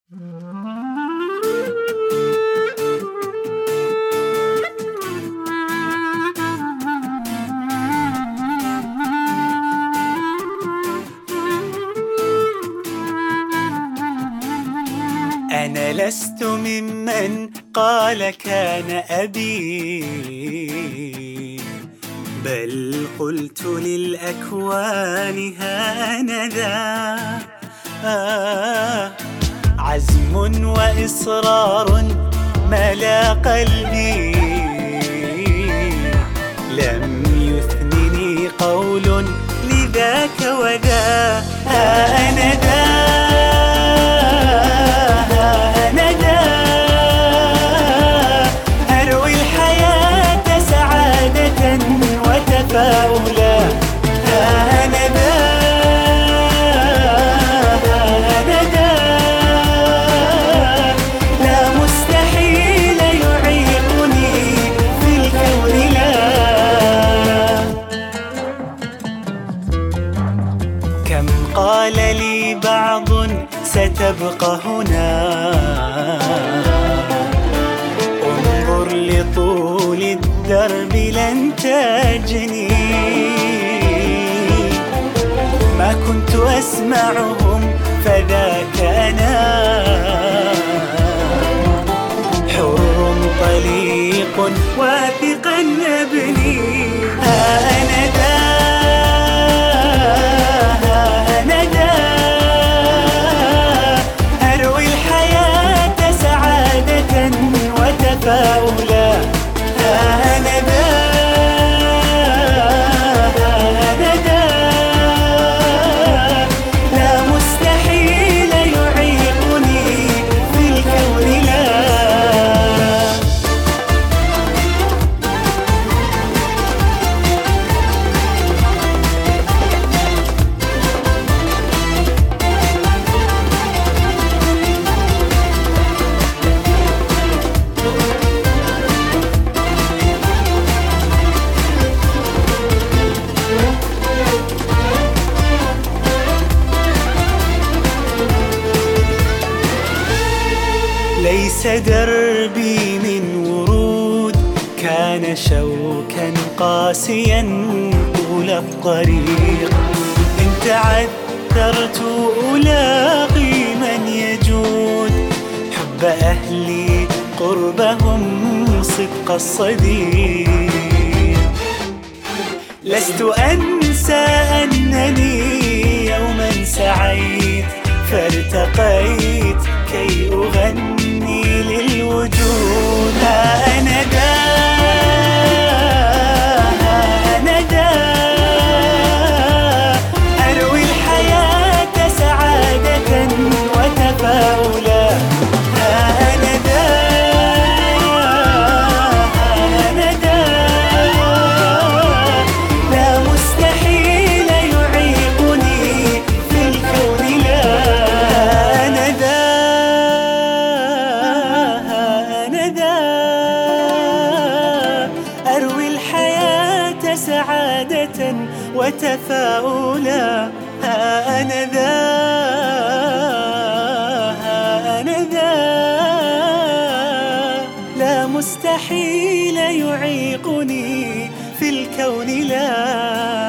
أنا لست ممن قال كان أبي، بل قلت للأكوان هانذا. عزم وإصرار ملا قلبي، لم يثنني قول لذاك وذا. أنا ذا أروي الحياة سعادة وتفاؤلا. أنا ذا لا مستحيل يعيقني في الكون لا. كم قال لي بعض ستبقى هنا، انظر لطول الدرب لن تجني. ما كنت أسمعهم فذاك أنا، حر طليق واثقا أبني. أنا ذا أروي الحياة سعادة وتفاؤلا. أنا ذا لا مستحيل يعيقني في الكون لا. ليس دربي من ورود، كان شوكا قاسيا طول الطريق. إن تعثرت ألاقي من يجود، حب أهلي قربهم صدق الصديق. لست أنسى أنني يوما سعيت فارتقيت كي أغني للوجود. أنا ذا أروي الحياة سعادة وتفاؤلا. أنا ذا لا مستحيل يعيقني في الكون لا. أنا ذا أروي الحياة سعادة وتفاؤلا. أنا ذا لا مستحيل يعيقني في الكون لا.